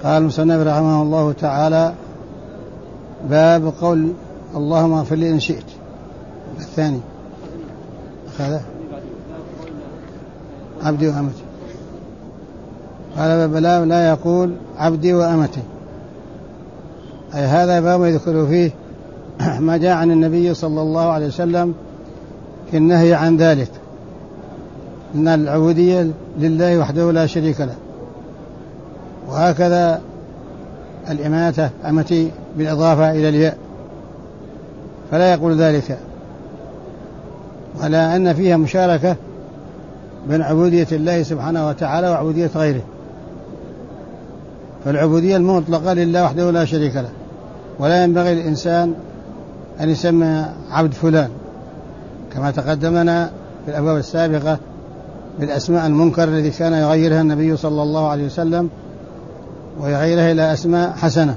قال المصنف رحمه الله تعالى: باب قول اللهم اغفر لي إن شئت. الثاني هذا عبدي وأمتي. قال باب لا يقول عبدي وأمتي، أي هذا باب يذكر فيه ما جاء عن النبي صلى الله عليه وسلم في النهي عن ذلك، إن العبودية لله وحده لا شريك له. وهكذا الإماتة أمتي بالإضافة إلى الياء، فلا يقول ذلك، ولا أن فيها مشاركة بين عبودية الله سبحانه وتعالى وعبودية غيره. فالعبودية المطلقة لله وحده لا شريك له، ولا ينبغي للإنسان أن يسمى عبد فلان، كما تقدمنا في الأبواب السابقة بالأسماء المنكر الذي كان يغيرها النبي صلى الله عليه وسلم ويغيرها إلى أسماء حسنة.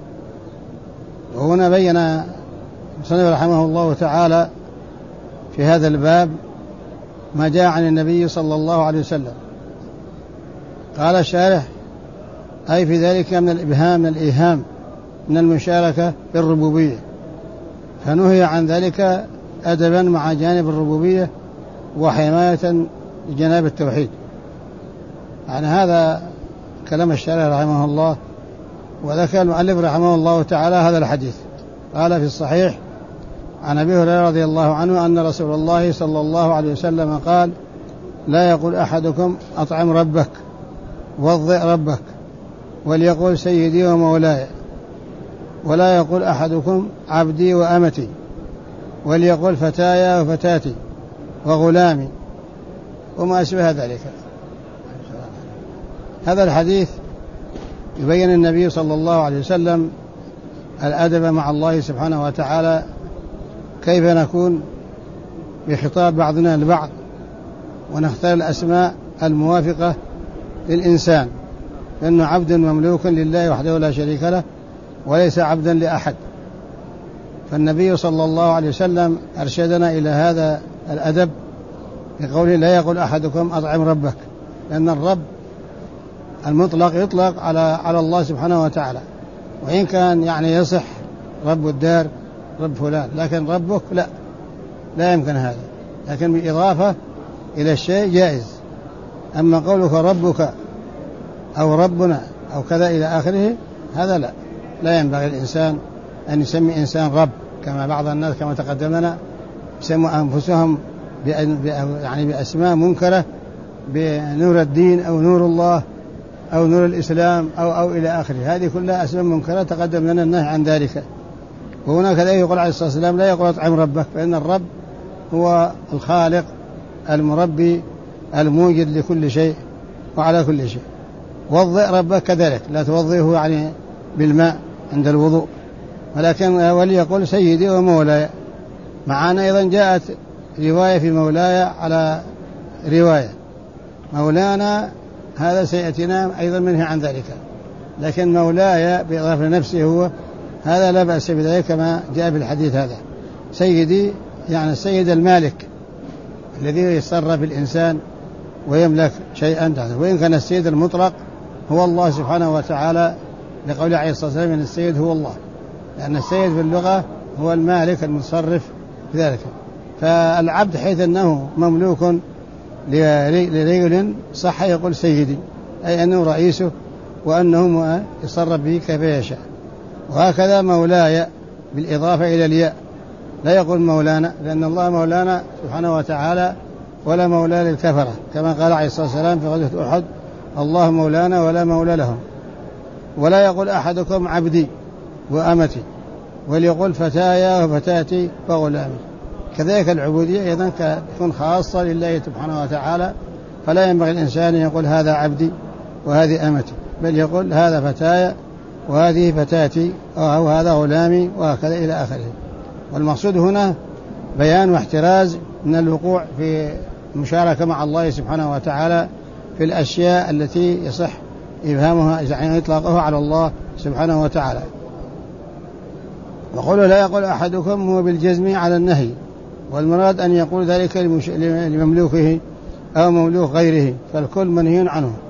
وهنا بين المصنف رحمه الله تعالى في هذا الباب ما جاء عن النبي صلى الله عليه وسلم. قال الشارح: أي في ذلك من الإبهام، من الإيهام، من المشاركة في الربوبية، فنهي عن ذلك أدبا مع جانب الربوبية وحماية لجناب التوحيد. يعني هذا كلام الشارح رحمه الله. وذكر المؤلف رحمه الله تعالى هذا الحديث. قال في الصحيح عن أبي هريرة رضي الله عنه أن رسول الله صلى الله عليه وسلم قال: لا يقول أحدكم أطعم ربك، وضئ ربك، وليقول سيدي ومولاي، ولا يقول أحدكم عبدي وأمتي، وليقول فتايا وفتاتي وغلامي، وما أشبه ذلك. هذا الحديث يبين النبي صلى الله عليه وسلم الأدب مع الله سبحانه وتعالى، كيف نكون بخطاب بعضنا البعض، ونختار الأسماء الموافقة للإنسان، لأنه عبد مملوك لله وحده لا شريك له، وليس عبدا لأحد. فالنبي صلى الله عليه وسلم أرشدنا إلى هذا الأدب بقوله: لا يقول أحدكم أطعم ربك، لأن الرب المطلق يطلق على الله سبحانه وتعالى، وإن كان يعني يصح رب الدار رب فلان، لكن ربك لا يمكن هذا، لكن بالإضافة إلى الشيء جائز. أما قولك ربك أو ربنا أو كذا إلى آخره، هذا لا ينبغي الإنسان أن يسمي إنسان رب، كما بعض الناس كما تقدمنا يسموا أنفسهم يعني بأسماء منكرة، بنور الدين أو نور الله أو نور الإسلام أو إلى آخره. هذه كلها أسماء منكرة تقدم لنا النهي عن ذلك. وهناك لا يقول عليه الصلاة والسلام: لا يقول أطعم ربك، فإن الرب هو الخالق المربي الموجد لكل شيء وعلى كل شيء. وضئ ربك كذلك، لا توضئه يعني بالماء عند الوضوء، ولكن وليقول سيدي ومولاي. معنا أيضا جاءت رواية في مولاي على رواية مولانا، هذا سيأتينا أيضا منه عن ذلك، لكن مولاي بإضافة لنفسه هو، هذا لا بأس بذلك كما جاء في الحديث هذا. سيدي يعني السيد المالك الذي يتصرف الإنسان ويملك شيئا تحته، وإن كان السيد المطلق هو الله سبحانه وتعالى، لقول عليه الصلاة والسلام أن السيد هو الله، لأن السيد في اللغة هو المالك المتصرف في ذلك. فالعبد حيث أنه مملوك لرجل صح يقول سيدي، أي أنه رئيسه وأنه يتصرف به كيف يشاء. وهكذا مولاي بالإضافة إلى الياء، لا يقول مولانا، لأن الله مولانا سبحانه وتعالى ولا مولى للكفرة، كما قال عليه الصلاة والسلام في غزوة أحد: الله مولانا ولا مولى لهم. ولا يقول أحدكم عبدي وأمتي، وليقول فتايا وفتاتي وغلامي. كذلك العبودية أيضا تكون خاصة لله سبحانه وتعالى، فلا ينبغي الإنسان يقول هذا عبدي وهذه أمتي، بل يقول هذا فتايا وهذه فتاتي أو هذا غلامي، وهكذا إلى آخره. والمقصود هنا بيان واحتراز من الوقوع في المشاركة مع الله سبحانه وتعالى في الأشياء التي يصح إبهامها يعني إطلاقها على الله سبحانه وتعالى. وقوله لا يقول أحدكم هو بالجزم على النهي، والمراد أن يقول ذلك لمملوكه أو مملوك غيره، فالكل منهي عنه.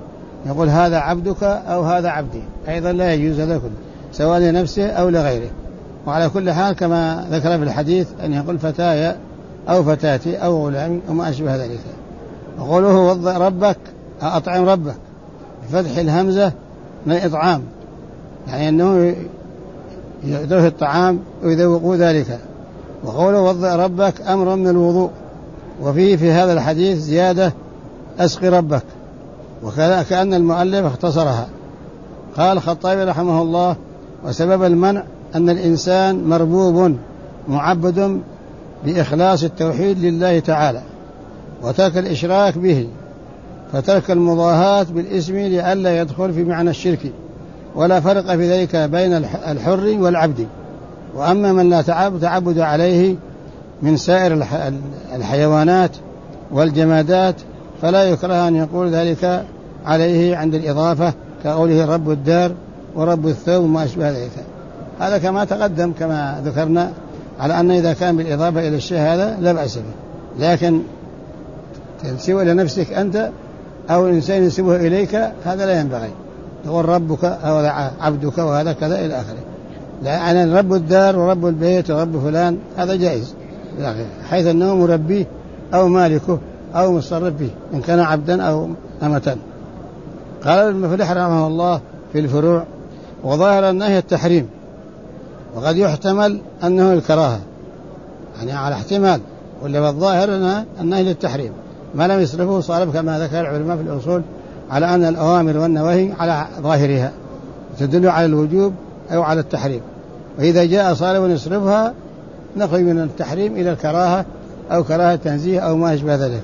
يقول هذا عبدك أو هذا عبدي، أيضا لا يجوز لكم سواء لنفسه أو لغيره. وعلى كل حال كما ذكر في الحديث أن يقول فتايا أو فتاتي أو غلام وما أشبه ذلك. وقوله وضع ربك أطعم ربك بفتح الهمزة من الإطعام، يعني أنه يدوه الطعام ويذوقوا ذلك. وقوله وضع ربك أمر من الوضوء، وفيه في هذا الحديث زيادة أسقي ربك، وكأن المؤلف اختصرها. قال الخطابي رحمه الله وسبب المنع أن الإنسان مربوب معبد بإخلاص التوحيد لله تعالى وترك الإشراك به، فترك المضاهاة بالاسم لئلا يدخل في معنى الشرك، ولا فرق في ذلك بين الحر والعبد. وأما من لا تعبد عليه من سائر الحيوانات والجمادات فلا يكره أن يقول ذلك عليه عند الإضافة، كقوله رب الدار ورب الثوب وما أشبه ذلك. هذا كما تقدم كما ذكرنا على أن إذا كان بالإضافة إلى الشيء هذا لا بأس به، لكن تنسبه إلى نفسك أنت أو الإنسان ينسبه إليك هذا لا ينبغي. تقول ربك أو عبدك وهذا كذا إلى آخره. لأن رب الدار ورب البيت ورب فلان هذا جائز، حيث أنه مربيه أو مالكه أو مصرف به إن كان عبدا أو أمة. قال المفلح رحمه الله في الفروع وظاهر النهي التحريم، وقد يحتمل أنه الكراهة، يعني على احتمال، ولا الظاهر النهي للتحريم ما لم يصرفه صارف كما ذكر العلماء في الأصول على أن الأوامر والنواهي على ظاهرها تدل على الوجوب أو على التحريم، وإذا جاء صارف يصرفها نقل من التحريم إلى الكراهة أو كراهة تنزيه أو ما أشبه ذلك.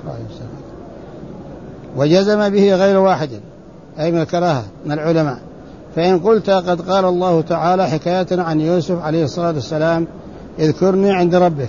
وجزم به غير واحد أي من الكراهة من العلماء. فإن قلت قد قال الله تعالى حكاية عن يوسف عليه الصلاة والسلام اذكرني عند ربك،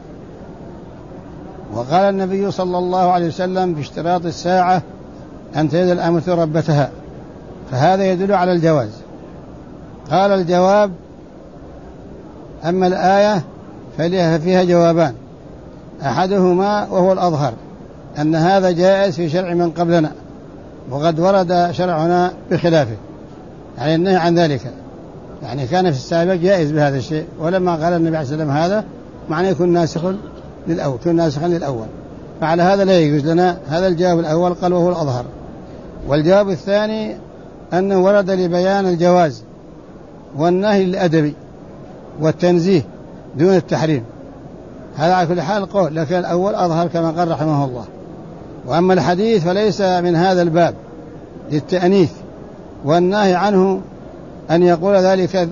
وقال النبي صلى الله عليه وسلم باشتراط الساعة أن تجد الأمة ربتها، فهذا يدل على الجواز. قال الجواب أما الآية ففيها جوابان، أحدهما وهو الأظهر أن هذا جائز في شرع من قبلنا، وقد ورد شرعنا بخلافه، يعني النهي عن ذلك، يعني كان في السابق جائز بهذا الشيء، ولما قال النبي عليه الصلاة والسلام هذا معناه يكون ناسخا للأول، فعلى هذا لا يجوز لنا. هذا الجواب الأول قال وهو الأظهر. والجواب الثاني أنه ورد لبيان الجواز والنهي الأدبي والتنزيه دون التحريم، هذا على كل حال قول، لكن الأول أظهر كما قال رحمه الله. وأما الحديث فليس من هذا الباب للتأنيث والنهي عنه أن يقول ذلك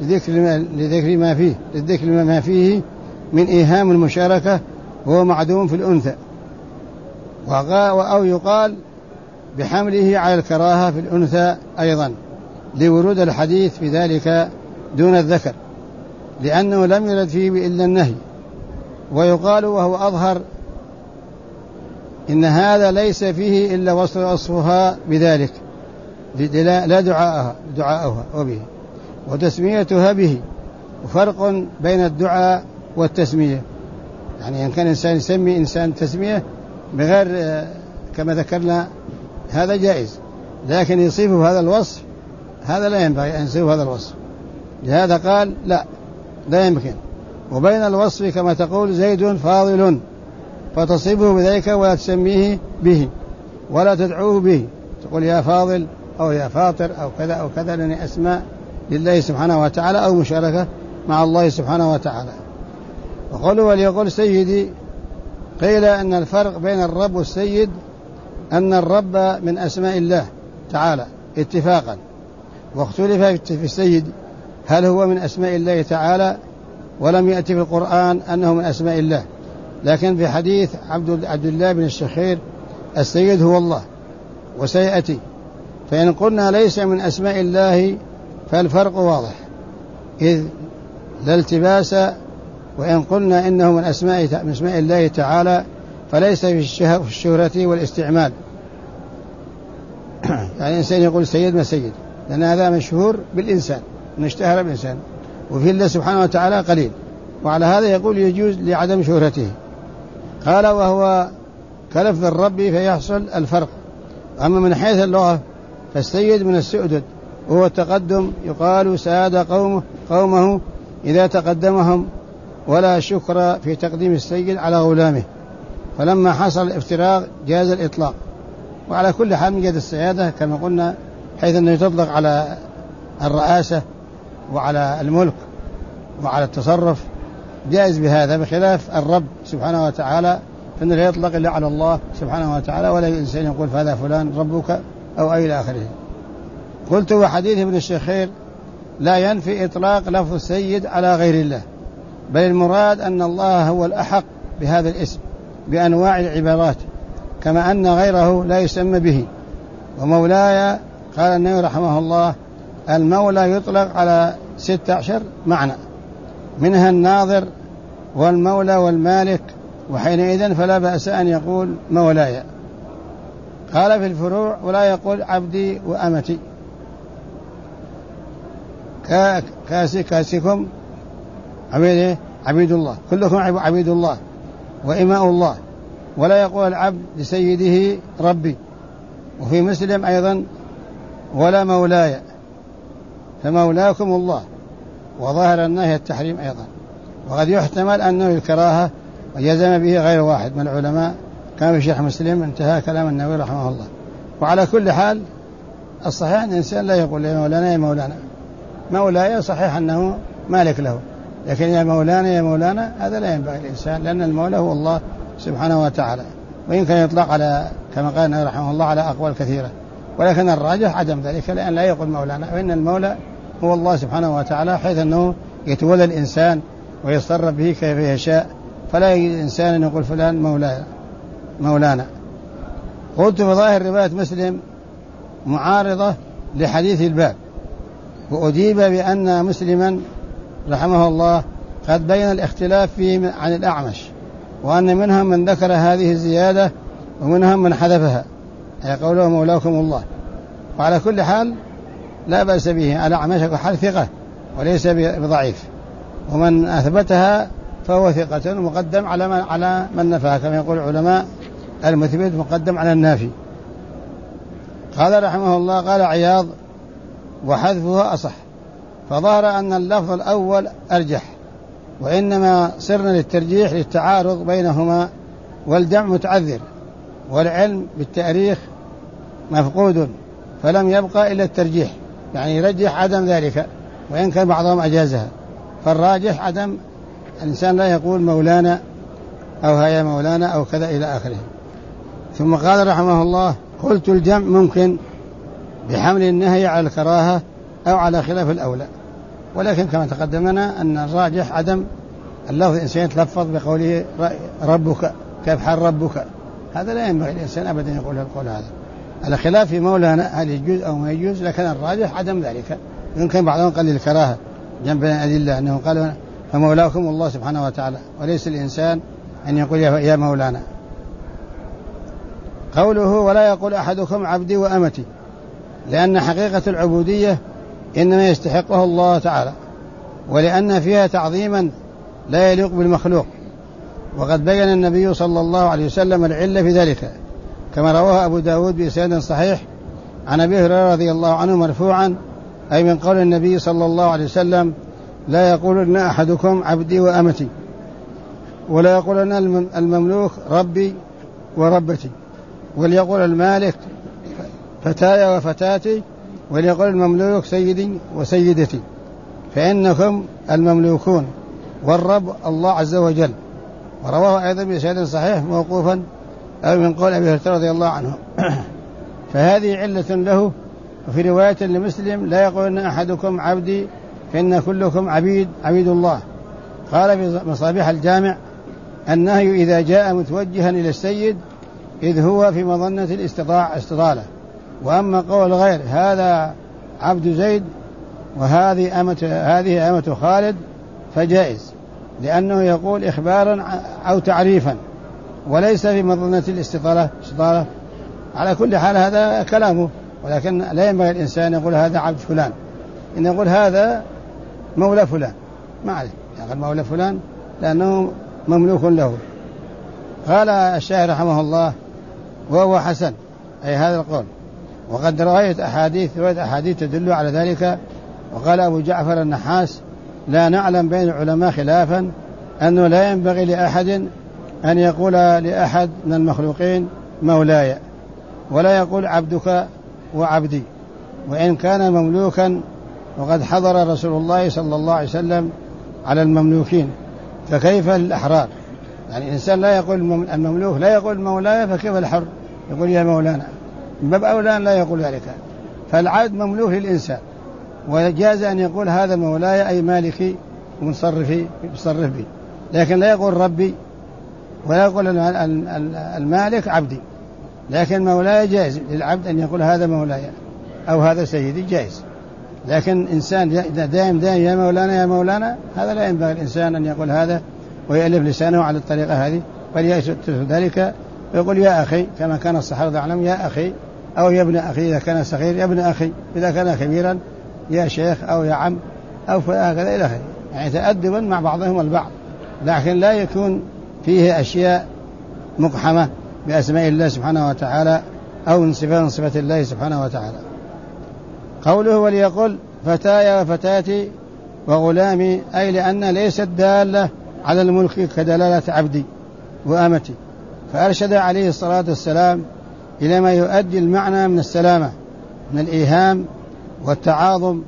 لذكر ما فيه من إيهام المشاركة وهو معدوم في الأنثى، أو يقال بحمله على الكراهة في الأنثى أيضا لورود الحديث في ذلك دون الذكر، لأنه لم يرد فيه إلا النهي. ويقال وهو أظهر إن هذا ليس فيه إلا وصفها بذلك لا دعاءها وبه وتسميتها به، وفرق بين الدعاء والتسمية، يعني إن كان إنسان يسمي إنسان تسمية بغير كما ذكرنا هذا جائز، لكن يصيبه هذا الوصف هذا لا ينبغي أن يصيبه هذا الوصف، لهذا قال لا يمكن. وبين الوصف كما تقول زيد فاضل فتصيبه بذلك ولا تسميه به ولا تدعوه به، تقول يا فاضل أو يا فاطر أو كذا أو كذا، لأن أسماء لله سبحانه وتعالى أو مشاركة مع الله سبحانه وتعالى. وقالوا وليقول سيدي، قيل أن الفرق بين الرب والسيد أن الرب من أسماء الله تعالى اتفاقا، واختلف في السيد هل هو من أسماء الله تعالى، ولم يأتي في القرآن أنه من أسماء الله، لكن في حديث عبد الله بن الشخير السيد هو الله وسيأتي. فإن قلنا ليس من أسماء الله فالفرق واضح إذ لا التباس، وإن قلنا إنه من أسماء الله تعالى فليس في الشهرة والاستعمال، يعني الإنسان يقول سيد ما سيد، لأن هذا مشهور بالإنسان نشتهر بالإنسان، وفي الله سبحانه وتعالى قليل، وعلى هذا يقول يجوز لعدم شهرته. قال وهو كلفظ الرب فيحصل الفرق. أما من حيث اللغة فالسيد من السؤدد وهو التقدم، يقال ساد قومه إذا تقدمهم، ولا شكر في تقديم السيد على غلامه. فلما حصل الافتراق جاز الإطلاق. وعلى كل حال من جهة السيادة كما قلنا، حيث أنه تطلق على الرئاسة وعلى الملك وعلى التصرف جائز بهذا، بخلاف الرب سبحانه وتعالى فإنه لا يطلق إلا على الله سبحانه وتعالى، ولا الإنسان يقول فهذا فلان ربك أو إلى آخره. قلت وحديث ابن الشيخين لا ينفي إطلاق لفظ السيد على غير الله، بل المراد أن الله هو الأحق بهذا الاسم بأنواع العبارات، كما أن غيره لا يسمى به. ومولاي قال النبي رحمه الله المولى يطلق على 16 معنى، منها الناظر والمولى والمالك، وحينئذ فلا بأس أن يقول مولاي. قال في الفروع ولا يقول عبدي وأمتي، كاسكم عبيد الله، كلكم عبيد الله وإماء الله. ولا يقول العبد لسيده ربي. وفي مسلم أيضا ولا مولاي، فمولاكم الله. وظاهر النهي التحريم أيضا، وقد يحتمل أنه الكراهة وجزم به غير واحد من العلماء كما في شرح مسلم. انتهى كلام النووي رحمه الله. وعلى كل حال الصحيح أن الإنسان لا يقول يا مولانا يا مولانا. مولاي صحيح أنه مالك له، لكن يا مولانا يا مولانا هذا لا ينبغي الإنسان، لأن المولى هو الله سبحانه وتعالى. ويمكن يطلق على كما قال النووي رحمه الله على أقوال كثيرة، ولكن الراجح عدم ذلك، لأن لا يقول مولانا، فإن المولى هو الله سبحانه وتعالى، حيث أنه يتولى الإنسان ويتصرف به كيف يشاء، فلا يجوز الإنسان أن يقول فلان مولانا. قلت بظاهر رواية مسلم معارضة لحديث الباب، وأجيب بأن مسلما رحمه الله قد بين الاختلاف فيه عن الأعمش، وأن منهم من ذكر هذه الزيادة ومنهم من حذفها، أي قوله مولاكم الله. وعلى كل حال لا بأس به، الأعمش حال ثقة وليس بضعيف، ومن أثبتها فهو ثقة مقدم على من نفاها، كما يقول العلماء المثبت مقدم على النافي. قال رحمه الله قال عياض وحذفها أصح، فظهر أن اللفظ الأول أرجح، وإنما صرنا للترجيح للتعارض بينهما، والجمع متعذر، والعلم بالتاريخ مفقود، فلم يبقى إلا الترجيح، يعني يرجح عدم ذلك، وإن كان بعضهم أجازها. فالراجح عدم، الإنسان لا يقول مولانا أو هيا مولانا أو كذا إلى آخره. ثم قال رحمه الله قلت الجمع ممكن بحمل النهي على الكراهة أو على خلاف الأولى، ولكن كما تقدمنا أن الراجح عدم اللفظ. الإنسان يتلفظ بقوله ربك، كيف حال ربك، هذا لا ينبغي الإنسان أبدا يقول القول هذا، على خلاف في مولانا هل يجوز أو ما يجوز، لكن الراجح عدم ذلك. يمكن بعضهم قال للكراهة جنب الأدلة، أنه قال فمولاكم الله سبحانه وتعالى، وليس الإنسان أن يقول يا مولانا. قوله ولا يقول أحدكم عبدي وأمتي، لأن حقيقة العبودية إنما يستحقها الله تعالى، ولأن فيها تعظيما لا يليق بالمخلوق. وقد بين النبي صلى الله عليه وسلم العلة في ذلك، كما رواه أبو داود بإسناد صحيح عن أبي هريرة رضي الله عنه مرفوعا، أي من قول النبي صلى الله عليه وسلم لا يقولن أحدكم عبدي وأمتي، ولا يقولن المملوك ربي وربتي، وليقول المالك فتاي وفتاتي، وليقول المملوك سيدي وسيدتي، فإنكم المملوكون والرب الله عز وجل. ورواه أيضا بإسناد صحيح موقوفا أو من قول أبي هريرة رضي الله عنه. فهذه علة له. وفي رواية لمسلم لا يقولن أحدكم عبدي فإن كلكم عبيد الله. قال في مصابيح الجامع النهي إذا جاء متوجها إلى السيد إذ هو في مظنة الاستطالة. وأما قول غير هذا عبد زيد وهذه أمة خالد فجائز، لأنه يقول إخبارا أو تعريفا وليس في مظنة الاستطالة. على كل حال هذا كلامه، ولكن لا ينبغي الإنسان يقول هذا عبد فلان، إن يقول هذا مولى فلان، ما عليه يقول مولى فلان لأنه مملوك له. قال الشاعر رحمه الله وهو حسن، أي هذا القول، وقد رواية أحاديث تدل على ذلك. وقال أبو جعفر النحاس: لا نعلم بين العلماء خلافا أنه لا ينبغي لأحد أن يقول لأحد من المخلوقين مولاي، ولا يقول عبدك وعبدي، وإن كان مملوكا. وقد حضر رسول الله صلى الله عليه وسلم على المملوكين، فكيف للأحرار؟ يعني الإنسان لا يقول المملوك لا يقول مولاي، فكيف الحر يقول يا مولانا؟ من باب أولى لا يقول ذلك. فالعبد مملوك للإنسان، وجاز أن يقول هذا مولاي أي مالكي ومصرف بي، لكن لا يقول ربي، ولا يقول المالك عبدي. لكن مولاي جائز للعبد أن يقول هذا مولاي أو هذا سيدي، جائز. لكن إنسان دائم يا مولانا يا مولانا، هذا لا ينبغي الإنسان أن يقول هذا ويألف لسانه على الطريقة هذه، بل يأتي ذلك ويقول يا أخي، كما كان الصحابة يعلم يا أخي أو يا ابن أخي إذا كان صغير، يا ابن أخي إذا كان كبيرا، يا شيخ أو يا عم أو هكذا إلى آخره، يعني تأدبا مع بعضهم البعض، لكن لا يكون فيه أشياء مقحمة بأسماء الله سبحانه وتعالى أو من صفات الله سبحانه وتعالى. قوله وليقل فتاي وفتاتي وغلامي، أي لأن ليست دالة على الملك كدلالة عبدي وأمتي، فأرشد عليه الصلاة والسلام إلى ما يؤدي المعنى من السلامة من الإيهام والتعاظم،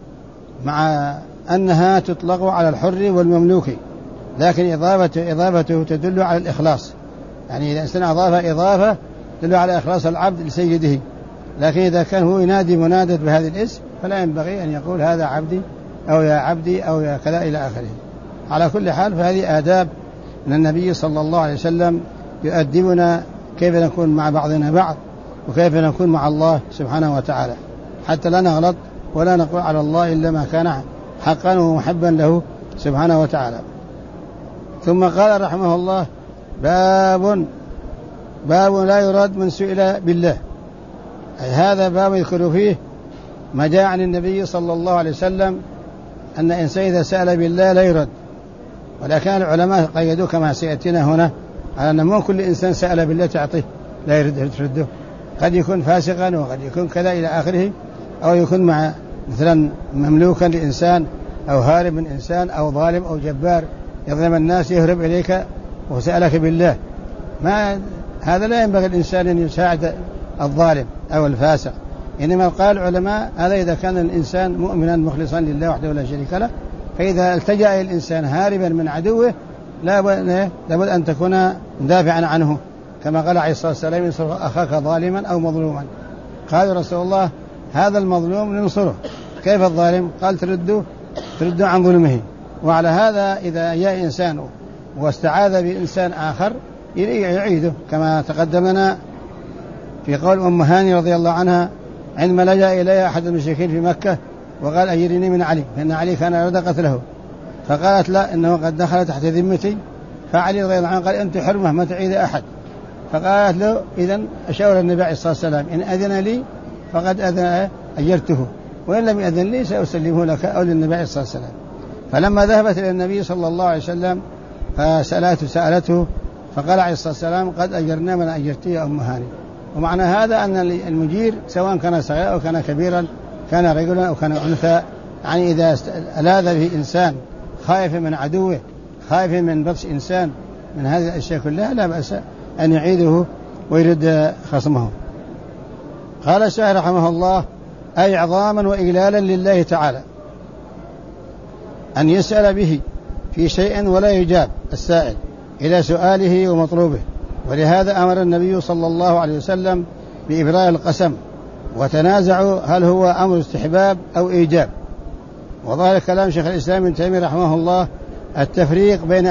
مع أنها تطلق على الحر والمملوك، لكن إضافته تدل على الإخلاص. يعني إذا إنسان أضاف إضافة تدل على إخلاص العبد لسيده، لكن إذا كان هو ينادي منادى بهذا الاسم فلا ينبغي أن يقول هذا عبدي أو يا عبدي أو يا كذا إلى آخره. على كل حال فهذه آداب من النبي صلى الله عليه وسلم يؤدبنا كيف نكون مع بعضنا بعض، وكيف نكون مع الله سبحانه وتعالى، حتى لا نغلط ولا نقول على الله إلا ما كان حقا ومحبا له سبحانه وتعالى. ثم قال رحمه الله: باب لا يرد من سئل بالله، أي هذا باب يذكر فيه ما جاء عن النبي صلى الله عليه وسلم أن إنسان إذا سأل بالله لا يرد. ولكن العلماء قيدوا كما سيأتينا هنا على أن مو كل إنسان سأل بالله تعطيه لا يرده، قد يكون فاسقا وقد يكون كذا إلى آخره، أو يكون مع مثلا مملوكا لإنسان أو هارب من إنسان أو ظالم أو جبار يظلم الناس يهرب إليك وسألك بالله، ما هذا لا ينبغي الإنسان أن يساعد الظالم أو الفاسق. إنما قال العلماء هذا إذا كان الإنسان مؤمنا مخلصا لله وحده لا شريك له، فإذا التجأ الإنسان هاربا من عدوه لابد أن تكون مدافعا عنه، كما قال عليه الصلاة والسلام: انصر أخاك ظالما أو مظلوما. قال رسول الله: هذا المظلوم ننصره، كيف الظالم؟ قال ترده عن ظلمه. وعلى هذا إذا جاء إنسان واستعاذ بإنسان آخر يعيده، كما تقدمنا في قول أم هاني رضي الله عنها عندما لجأ إليها أحد المشركين في مكة وقال: أجرني من علي، فإن علي كان أراد قتله، فقالت: لا، إنه قد دخل تحت ذمتي. فعلي رضي الله عنه قال: أنت حرمة ما تعيد أحد. فقالت له: إذن أشاور النبي عليه الصلاة والسلام إن أذن لي فقد أجرته، وإن لم يأذن لي سأسلمه لك أو للنبي عليه الصلاة والسلام. فلما ذهبت إلى النبي صلى الله عليه وسلم سألته فقال عليه الصلاة والسلام: قد أجرنا من أجرته يا أم هاني. ومعنى هذا أن المجير سواء كان صغيرا أو كان كبيرا، كان رجلا أو كان أنثى، يعني إذا ألاذ به إنسان خائف من عدوه، خائف من بطش إنسان من هذه الأشياء كلها، لا بأس أن يعيده ويرد خصمه. قال الشاعر رحمه الله: أي عظاما وإجلالا لله تعالى أن يسأل به في شيء ولا يجاب السائل إلى سؤاله ومطلوبه. ولهذا أمر النبي صلى الله عليه وسلم بإبراء القسم، وتنازعوا هل هو أمر استحباب أو إيجاب. وظاهر كلام شيخ الإسلام ابن تيمية رحمه الله التفريق بين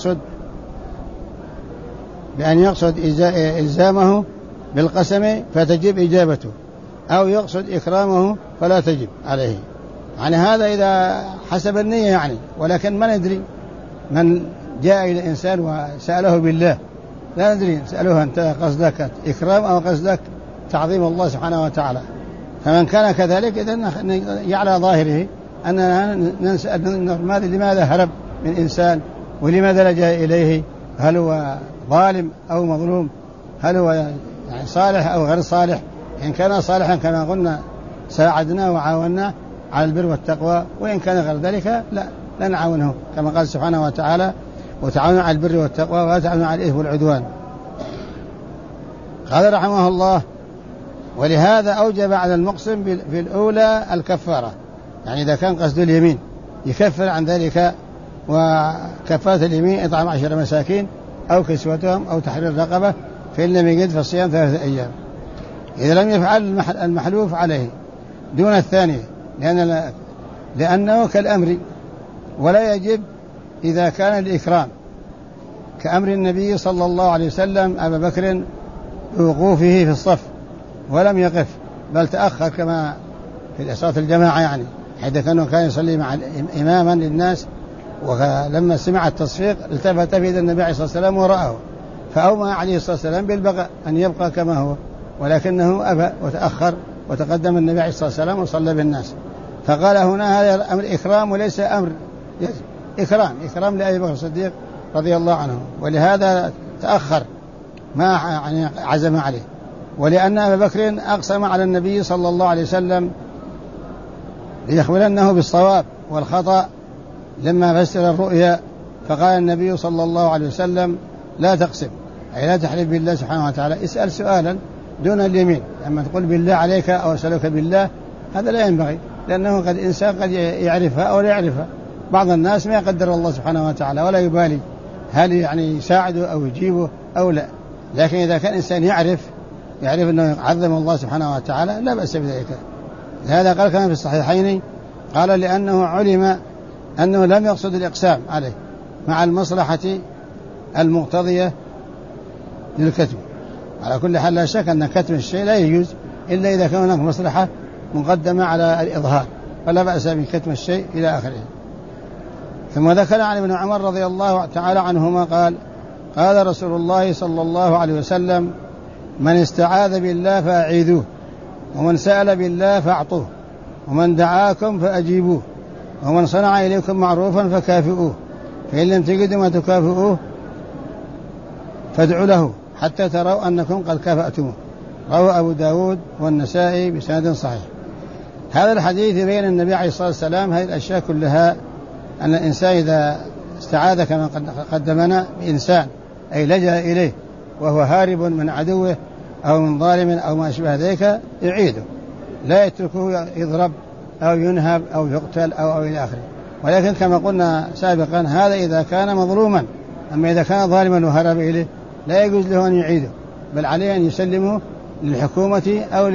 بأن يقصد إلزامه بالقسم فتجب إجابته، أو يقصد إكرامه فلا تجب عليه. يعني هذا إذا حسب النية يعني، ولكن ما ندري من جاء إلى الإنسان وسأله بالله، لا ندري سألوه أنت قصدك إكرام أو قصدك تعظيم الله سبحانه وتعالى. فمن كان كذلك إذن يعلى ظاهره أننا نسأل لماذا هرب من إنسان ولماذا لجأ إليه، هل هو ظالم أو مظلوم، هل هو يعني صالح أو غير صالح، إن كان صالحا كما قلنا ساعدناه وعاوناه على البر والتقوى، وإن كان غير ذلك لا نعاونه، كما قال سبحانه وتعالى وتعاونوا على البر والتقوى ولا تعاونوا على الإثم والعدوان. قال رحمه الله: ولهذا أوجب على المقسم في الأولى الكفارة، يعني إذا كان قصد اليمين يكفر عن ذلك، وكفارة اليمين إطعام 10 مساكين أو كسوتهم أو تحرير رقبة، فإن لم يجد فالصيام 3 أيام. إذا لم يفعل المحلوف عليه دون الثاني لأنه كالأمر، ولا يجب إذا كان الإكرام، كأمر النبي صلى الله عليه وسلم أبا بكر بوقوفه في الصف ولم يقف بل تأخر كما في صلاة الجماعة، يعني حيث كان يصلي مع إماما للناس، ولما سمع التصفيق التفت في يد النبي عليه الصلاة والسلام ورآه، فأومى عليه الصلاة والسلام بالبقاء أن يبقى كما هو، ولكنه أبى وتأخر وتقدم النبي عليه الصلاة والسلام وصلى بالناس. فقال هنا هذا أمر إكرام وليس أمر إكرام لأبي بكر الصديق رضي الله عنه، ولهذا تأخر ما يعني عزم عليه، ولأن أبا بكر أقسم على النبي صلى الله عليه وسلم ليخبرنه بالصواب والخطأ لما فسر الرؤيا، فقال النبي صلى الله عليه وسلم: لا تقسم، أي لا تحلف بالله سبحانه وتعالى، اسأل سؤالا دون اليمين، أما تقول بالله عليك أو أسألك بالله هذا لا ينبغي، لأنه قد إنسان قد يعرفها أو لا يعرفها. بعض الناس ما يقدر الله سبحانه وتعالى ولا يبالي هل يعني يساعده أو يجيبه أو لا، لكن إذا كان إنسان يعرف أنه يعظم الله سبحانه وتعالى لا بأس بذلك. هذا قال كما في الصحيحين، قال لأنه علم أنه لم يقصد الإقسام عليه مع المصلحة المقتضية للكتم. على كل حال لا شك أن كتم الشيء لا يجوز إلا إذا كان هناك مصلحة مقدمة على الإظهار، فلا بأس بكتم الشيء إلى آخره. ثم ذكر عن ابن عمر رضي الله تعالى عنهما قال: قال رسول الله صلى الله عليه وسلم: من استعاذ بالله فأعيذوه، ومن سأل بالله فأعطوه، ومن دعاكم فأجيبوه، ومن صنع إليكم معروفا فكافئوه، فإن لم تجدوا ما تكافئوه فادعوا له حتى تروا أنكم قد كافأتموه. رواه أبو داود والنسائي بسند صحيح. هذا الحديث يبين النبي عليه الصلاة والسلام هذه الأشياء كلها، أن الإنسان إذا استعاذ كما قدمنا بإنسان أي لجأ إليه وهو هارب من عدوه أو من ظالم أو ما أشبه ذلك يعيده، لا يتركه يضرب أو ينهب أو يقتل أو إلى آخره. ولكن كما قلنا سابقا هذا إذا كان مظلوما، أما إذا كان ظالما وهرب إليه لا يجوز له أن يعيده، بل عليه أن يسلمه للحكومة أو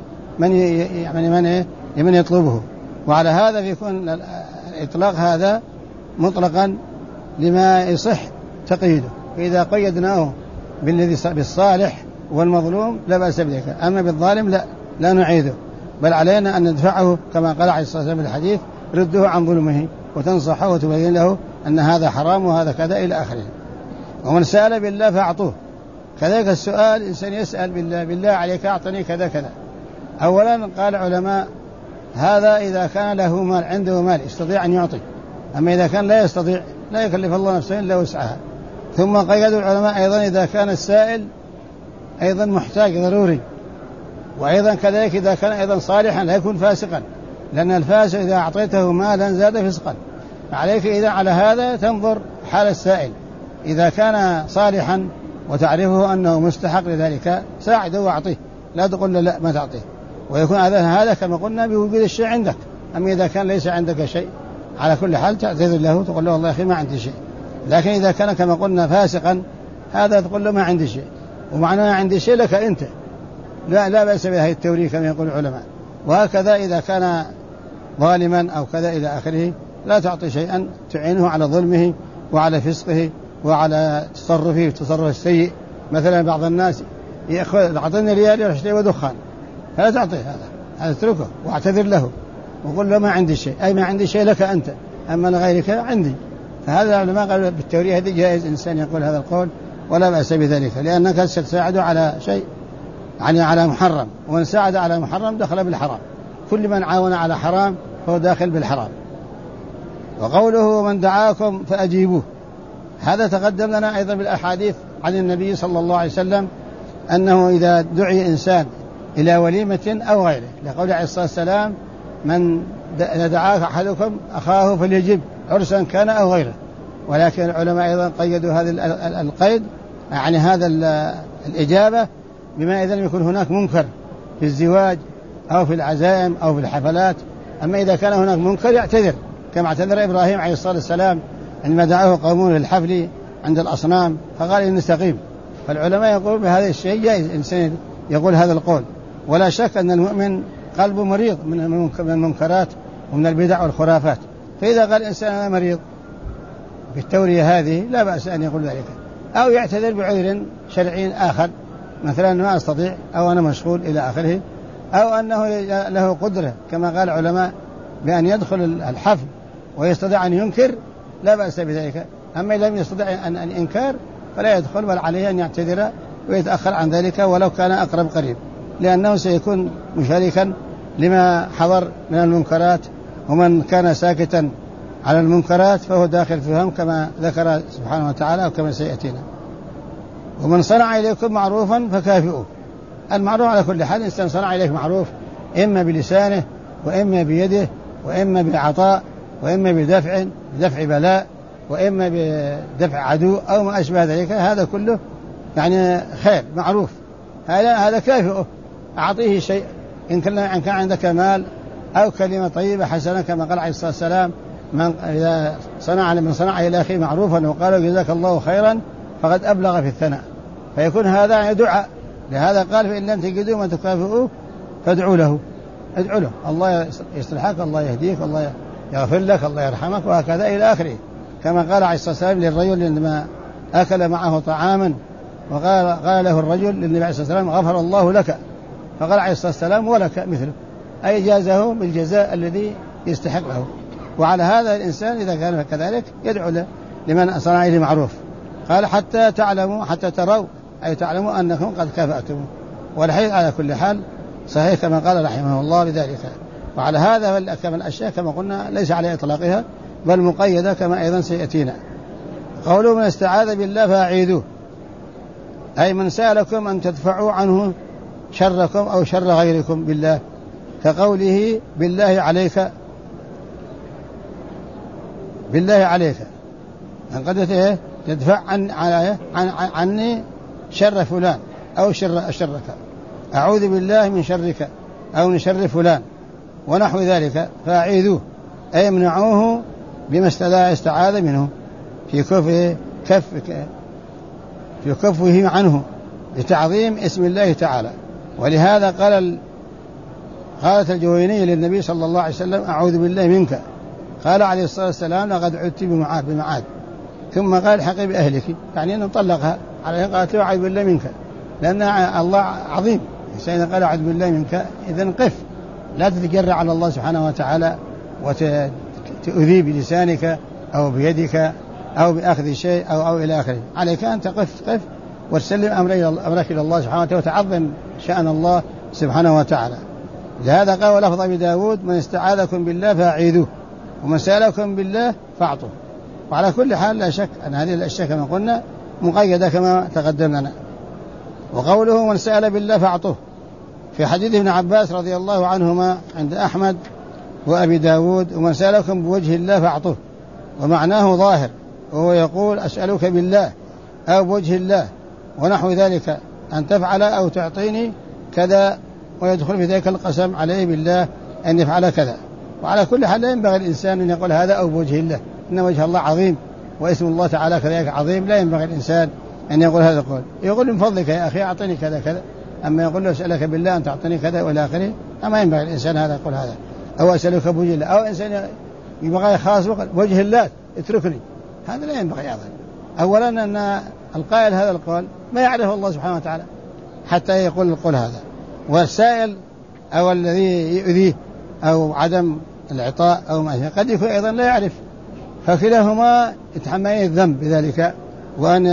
لمن يطلبه. وعلى هذا يكون الإطلاق هذا مطلقا لما يصح تقييده، فإذا قيدناه بالصالح والمظلوم لا بأس بذلك، أما بالظالم لا نعيده، بل علينا أن ندفعه كما قال عليه الصلاة والسلام في الحديث: رده عن ظلمه وتنصحه وتبين له أن هذا حرام وهذا كذا إلى آخره. ومن سأل بالله فأعطوه، كذلك السؤال إنسان يسأل بالله عليك أعطني كذا كذا. أولا قال العلماء هذا إذا كان له مال، عنده مال يستطيع أن يعطي، أما إذا كان لا يستطيع لا يكلف الله نفسا إلا وسعها. ثم قيدوا العلماء أيضا إذا كان السائل أيضا محتاج ضروري، وأيضا كذلك إذا كان أيضا صالحا لا يكون فاسقا، لأن الفاسق إذا أعطيته مالا زاد فسقا. عليك إذا على هذا تنظر حال السائل، إذا كان صالحا وتعرفه أنه مستحق لذلك ساعده وأعطيه، لا تقول له لا ما تعطيه، ويكون هذا كما قلنا بوجود الشيء عندك. أما إذا كان ليس عندك شيء على كل حال تعتذر له، تقول له والله أخي ما عندي شيء. لكن إذا كان كما قلنا فاسقا هذا تقول له ما عندي شيء، ومعنى ما عندي شيء لك أنت، لا بأس بهذه التورية كما يقول العلماء. وهكذا إذا كان ظالما أو كذا إلى آخره لا تعطي شيئا تعينه على ظلمه وعلى فسقه وعلى تصرفه التصرف السيء. مثلا بعض الناس يأخذ أعطني ريال يشتري ودخان، فلا تعطيه هذا اتركه واعتذر له وقل له ما عندي شيء، أي ما عندي شيء لك أنت، أما لغيرك عندي. فهذا العلماء قالوا بالتورية هذه جائز إنسان يقول هذا القول ولا بأس بذلك، لأنك ستساعده على شيء يعني على محرم، ومن ساعد على محرم دخل بالحرام، كل من عاون على حرام فهو داخل بالحرام. وقوله من دعاكم فأجيبوه، هذا تقدم لنا أيضا بالأحاديث عن النبي صلى الله عليه وسلم أنه إذا دعي إنسان إلى وليمة أو غيره، لقول عليه الصلاة والسلام: من دعاك أحدكم أخاه فليجب عرسا كان أو غيره. ولكن العلماء أيضا قيدوا هذا القيد، يعني هذا الإجابة، بما إذا لم يكن هناك منكر في الزواج أو في العزائم أو في الحفلات. أما إذا كان هناك منكر يعتذر، كما اعتذر إبراهيم عليه الصلاة والسلام عندما دعاه قومون للحفل عند الأصنام فقال: إني سقيم. فالعلماء يقول بهذا الشيء جائز الإنسان يقول هذا القول، ولا شك أن المؤمن قلبه مريض من المنكرات ومن البدع والخرافات. فإذا قال الإنسان: أنا مريض بالتورية هذه، لا بأس أن يقول ذلك، أو يعتذر بعذر شرعي آخر، مثلا ما أستطيع، أو أنا مشغول إلى آخره، أو أنه له قدرة كما قال العلماء بأن يدخل الحفل ويستطيع أن ينكر، لا بأس بذلك. أما إذا لم يستطيع أن إنكار فلا يدخل، بل عليه أن يعتذر ويتأخر عن ذلك ولو كان أقرب قريب، لأنه سيكون مشاركا لما حضر من المنكرات، ومن كان ساكتا على المنكرات فهو داخل فيهم كما ذكر سبحانه وتعالى وكما سيأتينا. ومن صنع إليكم معروفا فكافئوه. المعروف على كل حال، إنسان صنع إليك معروف إما بلسانه وإما بيده وإما بعطاء وإما بدفع بلاء وإما بدفع عدو أو ما أشبه ذلك، هذا كله يعني خير معروف، هذا كافئه، أعطيه شيء. إن كان عندك مال أو كلمة طيبة حسنة، كما قال عليه الصلاة والسلام: إذا من صنع إلى أخيه معروفا وقال جزاك الله خيرا فقد أبلغ في الثناء، فيكون هذا دعاء. لهذا قال: فإن لم تجدوا ما تكافئوه فادعوا له، ادعوا له، الله يصلحك، الله يهديك، الله يغفر لك، الله يرحمك، وهكذا إلى آخره. كما قال عليه الصلاة والسلام للرجل عندما أكل معه طعاما وقال له الرجل للنبي عليه الصلاة والسلام: غفر الله لك، فقال عليه الصلاة والسلام: ولك مثله، أي جازه بالجزاء الذي يستحقه. وعلى هذا الإنسان إذا كان كذلك يدعو له لمن صنع إليه معروف. قال: حتى تعلموا، حتى تروا، أي تعلموا أنكم قد كافأتم. والحديث على كل حال صحيح كما قال رحمه الله بذلك. وعلى هذا كما الأشياء كما قلنا ليس على إطلاقها بل مقيدة كما أيضا سيأتينا. قوله: من استعاذ بالله فأعيذوه، أي من سألكم أن تدفعوا عنه شركم أو شر غيركم بالله، كقوله: بالله عليك، بالله عليك، أن قد تدفع عني شر فلان أو شرك، أعوذ بالله من شرك أو من شر فلان ونحو ذلك، فأعيذوه، أي امنعوه بما استعاذ منه في كفه عنه بتعظيم اسم الله تعالى. ولهذا قالت الجوينية للنبي صلى الله عليه وسلم: أعوذ بالله منك. قال عليه الصلاة والسلام: لقد عدت بمعاد. ثم قال: الحقي بأهلك، يعني أن طلقها عليه. قالت له: أعوذ بالله منك، لأن الله عظيم. سيدنا قال: أعوذ بالله منك، إذن قف، لا تتجرع على الله سبحانه وتعالى وتؤذي بلسانك أو بيدك أو بأخذ شيء أو إلى آخره. عليك أن تقف وتسلم أمرك إلى الله سبحانه وتعالى وتعظم شأن الله سبحانه وتعالى. لهذا قال ولفظ أبي داود: من استعاذكم بالله فأعيذوه، ومن سألكم بالله فأعطوه. وعلى كل حال لا شك أن هذه الأشياء كما قلنا مقيدة كما تقدم لنا. وقوله: من سأل بالله فأعطوه، في حديث ابن عباس رضي الله عنهما عند أحمد وأبي داود: ومن سألكم بوجه الله فأعطوه، ومعناه ظاهر، وهو يقول: أسألك بالله أو بوجه الله ونحو ذلك أن تفعل أو تعطيني كذا، ويدخل في ذلك القسم عليه بالله أن يفعل كذا. وعلى كل حال لا ينبغي الإنسان أن يقول هذا أو بوجه الله، إن وجه الله عظيم واسم الله تعالى كذلك عظيم، لا ينبغي الإنسان أن يقول هذا القول. يقول: من فضلك يا أخي أعطني كذا كذا، أما يقول له: أسألك بالله أن تعطيني كذا وإلى آخره، أما ينبغي الإنسان هذا يقول هذا، أو أسألك بوجه الله، أو إنسان يبغى خاص وجه الله اتركني، هذا لا ينبغي أيضا. أولا أن القائل هذا القول ما يعرفه الله سبحانه وتعالى حتى يقول القول هذا، والسائل أو الذي يؤذيه أو عدم العطاء أو ما قد يكون أيضا لا يعرف، فكلاهما يتحملان الذنب بذلك، وأن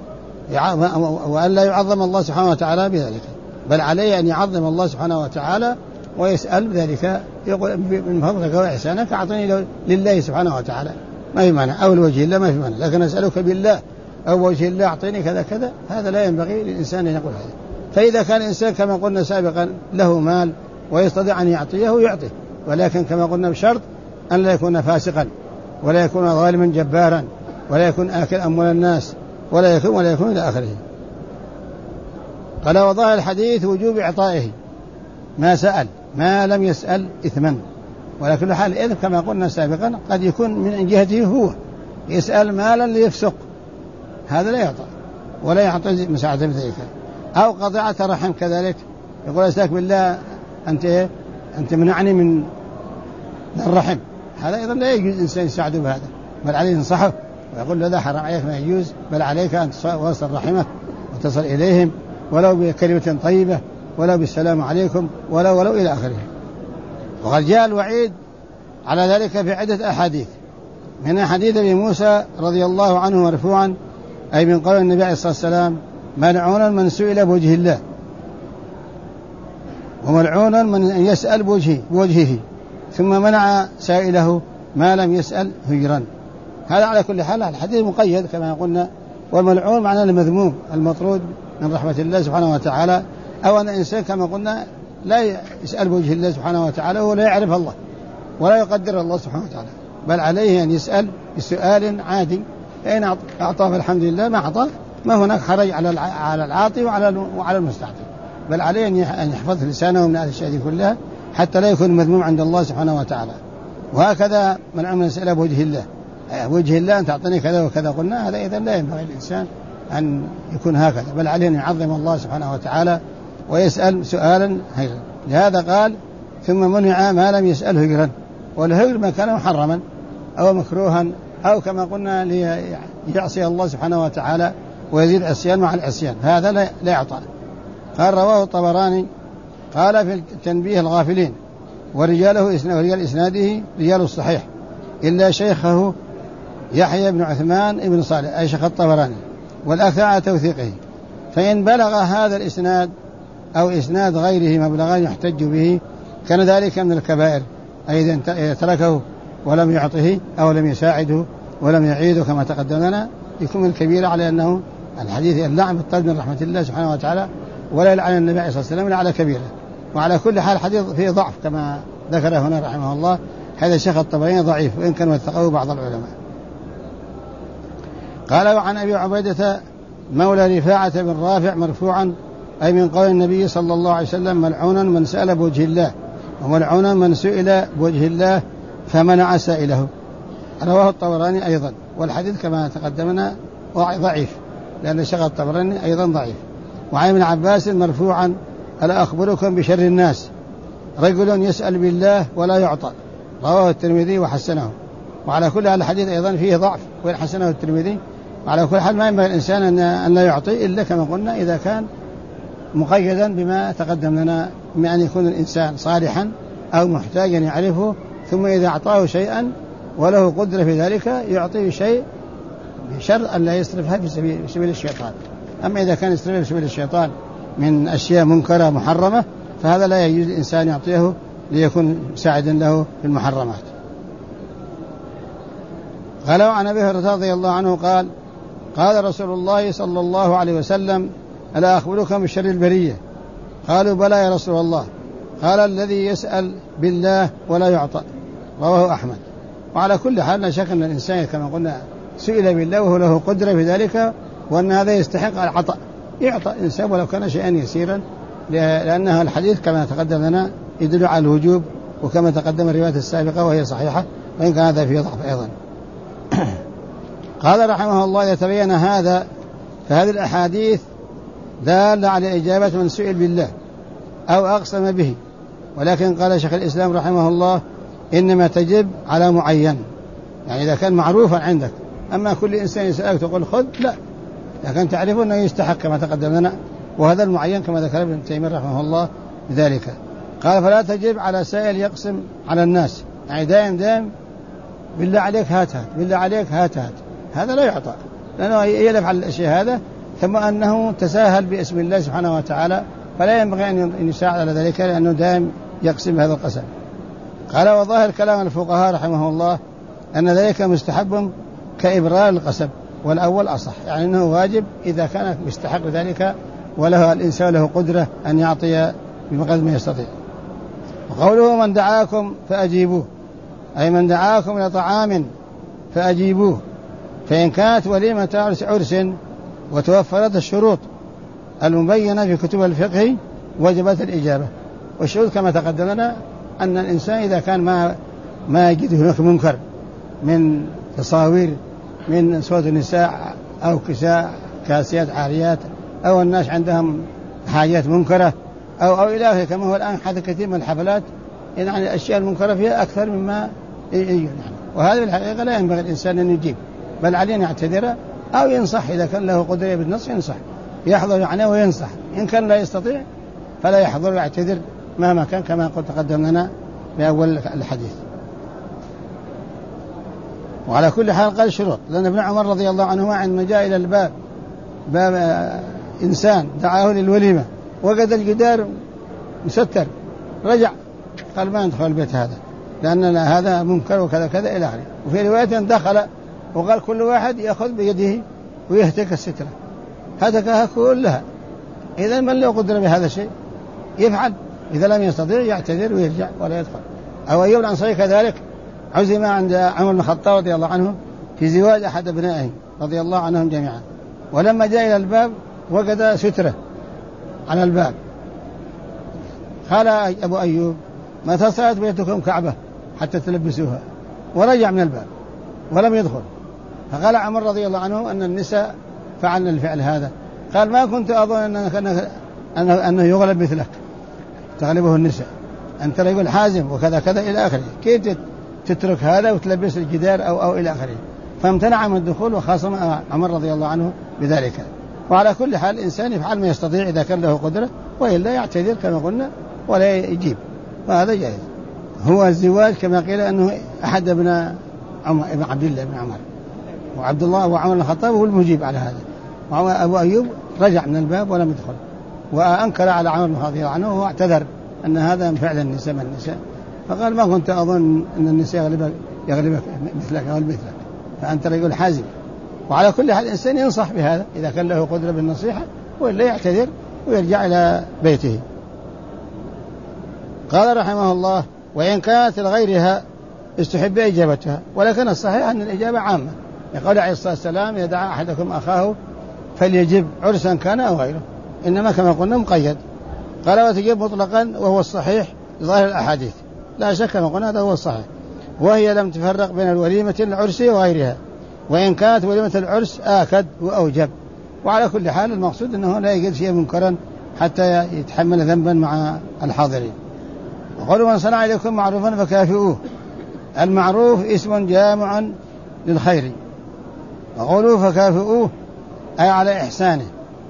لا يعظم الله سبحانه وتعالى بذلك، بل عليه أن يعظم الله سبحانه وتعالى ويسأل بذلك، يقول: من فضلك وإحسانك أعطني لله سبحانه وتعالى، ما في معنى، أو الوجه الله ما في معنى، لكن أسألك بالله أو وجه الله أعطيني كذا كذا، هذا لا ينبغي للإنسان أن يقول هذا. فإذا كان الإنسان كما قلنا سابقا له مال ويستطيع أن يعطيه يعطيه، ولكن كما قلنا بشرط أن لا يكون فاسقا، ولا يكون ظالما جبارا، ولا يكون آكل أموال الناس، ولا يكون إلى آخره. قال وظاهر الحديث وجوب إعطائه ما سأل ما لم يسأل إثما، ولكن حال الإثم كما قلنا سابقا قد يكون من جهته هو يسأل مالا ليفسق، هذا لا يعطى ولا يعطي مساعدة بذلك. أو قطيعة رحم كذلك، يقول أستاك بالله أنت منعني من الرحم، هذا أيضا لا يجوز إنسان يساعده بهذا، بل عليه ينصحه ويقول له لا حرام عليك ما يجوز، بل عليك أن توصل رحمك وتصل إليهم ولو بكلمة طيبة، ولو بالسلام عليكم، ولو إلى آخره. وقد جاء الوعيد على ذلك في عدة أحاديث، من حديث أبي موسى رضي الله عنه مرفوعا، أي من قول النبي عليه الصلاة والسلام ملعون من سئل بوجه الله، وملعون من يسأل بوجهه ثم منع سائله ما لم يسأل هجرا. هذا على كل حال الحديث مقيد كما قلنا، والملعون معناه المذموم المطرود من رحمة الله سبحانه وتعالى، أو أن الإنسان كما قلنا لا يسأل بوجه الله سبحانه وتعالى ولا يعرف الله ولا يقدر الله سبحانه وتعالى، بل عليه أن يسأل بسؤال عادي، فإن أعطاه فالحمد لله، ما أعطاه ما هناك حرج على العاطي وعلى المستعطي، بل عليه أن يحفظ لسانه من هذه الأشياء كلها حتى لا يكون مذموم عند الله سبحانه وتعالى. وهكذا من عمل يسأل بوجه الله، وجه الله أن تعطيني كذا وكذا، قلنا هذا إذا لا ينبغي الإنسان أن يكون هكذا، بل عليه أن يعظم الله سبحانه وتعالى ويسأل سؤالا هجرا. لهذا قال ثم منع ما لم يسأل هجرا، والهجر ما كان محرما أو مكروها أو كما قلنا ليعصي الله سبحانه وتعالى ويزيد عصيان مع العصيان، هذا لا يعطى. قال رواه الطبراني قال في التنبيه الغافلين ورجال إسناده رجال الصحيح إلا شيخه يحيى بن عثمان بن صالح أي شيخ الطبراني، والأكثر على توثيقه، فإن بلغ هذا الإسناد أو إسناد غيره مبلغان يحتج به كان ذلك من الكبائر، أي إذا تركه ولم يعطه أو لم يساعده ولم يعيده كما تقدم لنا يكون الكبيرة، على أنه الحديث اللعن بالطلب من رحمة الله سبحانه وتعالى، ولا يلعن النبي عليه الصلاة والسلام إلا على كبيرة. وعلى كل حال الحديث فيه ضعف كما ذكر هنا رحمه الله، هذا الشيخ الطبراني ضعيف وإن كان وثقه بعض العلماء. قال وعن أبي عبيدة مولى رفاعة بن رافع مرفوعا، أي من قول النبي صلى الله عليه وسلم ملعونا من سأل بوجه الله، وملعونا من سئل بوجه الله فمنع سائله. رواه الطبراني أيضا، والحديث كما تقدمنا ضعيف لأن الشيخ الطبراني أيضا ضعيف. وعن ابن عباس مرفوعا ألا أخبركم بشر الناس رجل يسأل بالله ولا يعطى، رواه الترمذي وحسنه. وعلى كل حال الحديث أيضا فيه ضعف وإن حسنه الترمذي. وعلى كل حال ما ينبغي الإنسان أن لا يعطي إلا كما قلنا إذا كان مقيدا بما تقدم لنا من أن يكون الإنسان صالحا أو محتاجا يعرفه، ثم إذا أعطاه شيئا وله قدرة في ذلك يعطيه شيء بشرط أن لا يصرفها في سبيل الشيطان. أما إذا كان يصرفها في سبيل الشيطان من أشياء منكرة محرمة فهذا لا يجوز الإنسان يعطيه ليكون مساعدا له في المحرمات. قال عن أبي هريرة رضي الله عنه قال قال رسول الله صلى الله عليه وسلم ألا أخبركم بشر البرية؟ قالوا بلى يا رسول الله. قال الذي يسأل بالله ولا يعطى، رواه أحمد. وعلى كل حال لا شك أن الإنسان كما قلنا سئل بالله وهو له قدرة في ذلك وأن هذا يستحق العطاء، يعطى الإنسان ولو كان شيئا يسيرا، لأنها الحديث كما تقدم لنا يدل على الوجوب، وكما تقدم الرواية السابقة وهي صحيحة وإن كان هذا فيه ضعف أيضا. قال رحمه الله يتبين هذا فهذه الأحاديث دالة على إجابة من سئل بالله أو أقسم به، ولكن قال شيخ الإسلام رحمه الله إنما تجب على معين، يعني إذا كان معروفا عندك، أما كل إنسان يسألك تقول خذ لا، لكن تعرف أنه يستحق كما تقدم لنا، وهذا المعين كما ذكر ابن تيمية رحمه الله ذلك. قال فلا تجب على سائل يقسم على الناس، يعني دائم بالله عليك هات بالله عليك هات هذا لا يعطى، لأنه يلف على الأشياء هذا، ثم أنه تساهل باسم الله سبحانه وتعالى، فلا ينبغي أن يساعد على ذلك لأنه دائم يقسم هذا القسم. قال وظاهر كلام الفقهاء رحمه الله أن ذلك مستحب كإبرار القسم، والأول أصح، يعني أنه واجب إذا كان مستحق ذلك وله الإنسان له قدرة أن يعطي بقدر ما يستطيع. وقوله من دعاكم فأجيبوه، أي من دعاكم إلى طعام فأجيبوه، فإن كانت وليمة عرس وتوفرت الشروط المبينة في كتب الفقه وجبت الإجابة. والشروط كما تقدم لنا أن الإنسان إذا كان ما يجد هناك منكر من تصاوير من صوت النساء أو كاسيات عاريات أو الناس عندهم حاجات منكرة أو إلهي كما هو الآن حدث كثير من الحفلات، يعني الأشياء المنكرة فيها أكثر مما يعني. وهذا بالحقيقة لا ينبغي الإنسان أن يجيب، بل عليه أن يعتذر أو ينصح إذا كان له قدرة بالنص ينصح، يحضر يعني وينصح. إن كان لا يستطيع فلا يحضر ويعتذر مهما كان، كما قد تقدم لنا بأول الحديث. وعلى كل حال قال شروط، لأن ابن عمر رضي الله عنهما عندما جاء إلى باب إنسان دعاه للوليمة وجد الجدار مستر، رجع قال ما ندخل البيت هذا لأن هذا منكر وكذا كذا إلى آخره. وفي رواية دخل وقال كل واحد يأخذ بيده ويهتك السترة، هتكها كلها. إذا من له قدرة بهذا الشيء يفعل، إذا لم يستطيع يعتذر ويرجع ولا يدخل. أو أيوب الأنصاري كذلك عزم عند عمر بن الخطاب رضي الله عنه في زواج أحد أبنائه رضي الله عنهم جميعا، ولما جاء إلى الباب وجد سترة على الباب، قال أبو أيوب متى صارت بيتكم كعبة حتى تلبسوها؟ ورجع من الباب ولم يدخل. فقال عمر رضي الله عنه أن النساء فعلن الفعل هذا. قال ما كنت أظن أنه يغلب مثلك، تغلبه النساء، أنت رجل حازم وكذا كذا إلى آخره، كيف تترك هذا وتلبس الجدار أو إلى آخره. فامتنع من الدخول وخاصم عمر رضي الله عنه بذلك. وعلى كل حال الإنسان يفعل ما يستطيع إذا كان له قدرة، وإلا يعتذر كما قلنا ولا يجيب، وهذا جائز. هو الزواج كما قيل أنه أحد ابن عبد الله بن عمر، وعبد الله وعمر الخطاب هو المجيب على هذا. وأبو أيوب رجع من الباب ولم يدخل، وأنكر على عمر رضي الله عنه واعتذر أن هذا من فعل النساء من النساء. فقال ما كنت أظن أن النساء يغلبك مثلك أو مثلك، فأنت رجل حازم. وعلى كل حال الإنسان ينصح بهذا إذا كان له قدرة بالنصيحة، وإلا يعتذر ويرجع إلى بيته. قال رحمه الله وإن كانت لغيرها استحب إجابتها، ولكن الصحيح أن الإجابة عامة، يقول عليه الصلاة والسلام يدعى أحدكم أخاه فليجب عرسا كان أو غيره، إنما كما قلنا مقيد. قال وتجب مطلقا وهو الصحيح ظاهر الأحاديث، لا شك كما قلنا هذا هو الصحيح. وهي لم تفرق بين الوليمة العرس وغيرها، وإن كانت وليمة العرس آكد وأوجب. وعلى كل حال المقصود أنه لا يجد شيء منكرا حتى يتحمل ذنبا مع الحاضرين. وقالوا من صنع إليكم معروفا فكافئوه، المعروف اسم جامع للخير، وقولوا فكافئوه أي على إحسانه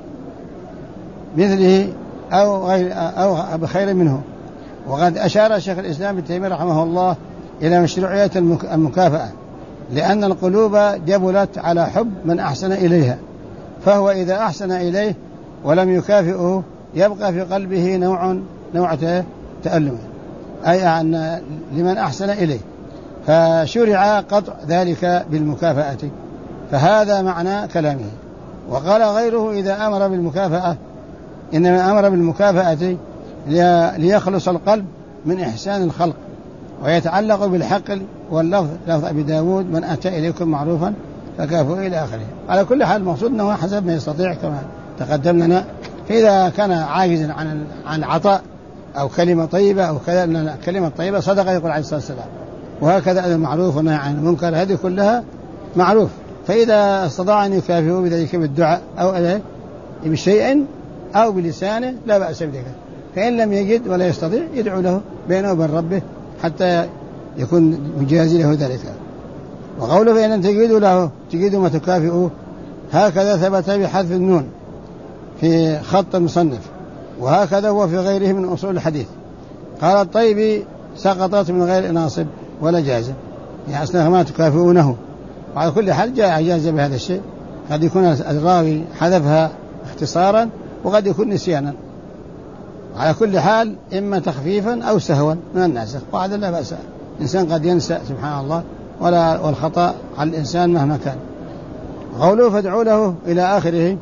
مثله أو بخير منه. وقد أشار الشيخ الإسلام ابن تيمية رحمه الله إلى مشروعية المكافأة، لأن القلوب جبلت على حب من أحسن إليها، فهو إذا أحسن إليه ولم يكافئه يبقى في قلبه نوع تألم، أي أن لمن أحسن إليه، فشرع قطع ذلك بالمكافأة، فهذا معنى كلامه. وقال غيره إذا أمر بالمكافأة إنما أمر بالمكافأة ليخلص القلب من إحسان الخلق، ويتعلق بالحق واللفظ، لفظ أبي داود من أتى إليكم معروفا فكافئوه إلى آخره. على كل حال المقصود أنه حسب ما يستطيع كما تقدم لنا. فإذا كان عاجزا عن العطاء أو كلمة طيبة أو كذا، لأن كلمة طيبة صدقة يقول عليه الصلاة والسلام، وهكذا المعروف والنهي عن المنكر هذه كلها معروف. فإذا استطاع أن يكافئه بذلك بالدعاء أو بشيء أو بلسانه لا بأس بذلك. فإن لم يجد ولا يستطيع يدعو له بينه وبين ربه حتى يكون مجازي له ذلك. وقوله فإن تجدوا ما تكافئوه، هكذا ثبت بحذف النون في خط المصنف، وهكذا هو في غيره من أصول الحديث. قال الطيبي سقطت من غير ناصب ولا جازم، يعني أصلها ما تكافئونه. وعلى كل حال جاء جازة بهذا الشيء، قد يكون الراوي حذفها اختصارا وقد يكون نسيانا. على كل حال إما تخفيفا أو سهوا من الناسخ، وهذا لا بأس، الإنسان قد ينسى سبحان الله، والخطأ على الإنسان مهما كان. قوله فادعوا له إلى آخره،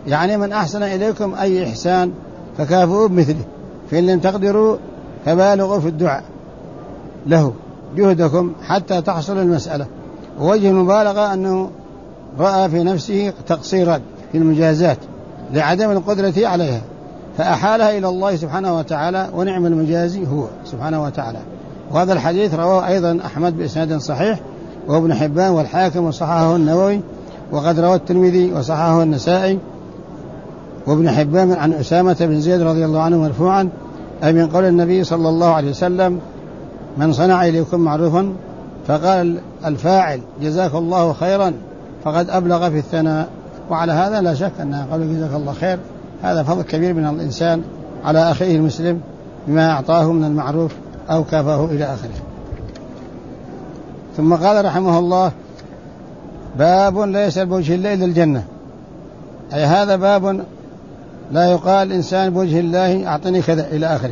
يعني من أحسن إليكم أي إحسان فكافئوا بمثله، فإن لم تقدروا فبالغوا في الدعاء له جهدكم حتى تحصل المسألة. ووجه المبالغة أنه رأى في نفسه تقصيرا في المجازات لعدم القدرة عليها فأحالها إلى الله سبحانه وتعالى، ونعم المجازي هو سبحانه وتعالى. وهذا الحديث رواه أيضا أحمد بإسناد صحيح، وابن حبان والحاكم وصححه النووي، وقد روى الترمذي وصححه النسائي وابن حبان عن أسامة بن زيد رضي الله عنه مرفوعا، أي من قول النبي صلى الله عليه وسلم: من صنع إليكم معروفا فقال الفاعل جزاك الله خيرا فقد أبلغ في الثناء. وعلى هذا لا شك أن قول جزاك الله خير هذا فضل كبير من الإنسان على أخيه المسلم بما أعطاه من المعروف أو كافاه إلى آخره. ثم قال رحمه الله: باب لا يسأل بوجه الله إلا الجنة، أي هذا باب لا يقال إنسان بوجه الله أعطني كذا إلى آخره،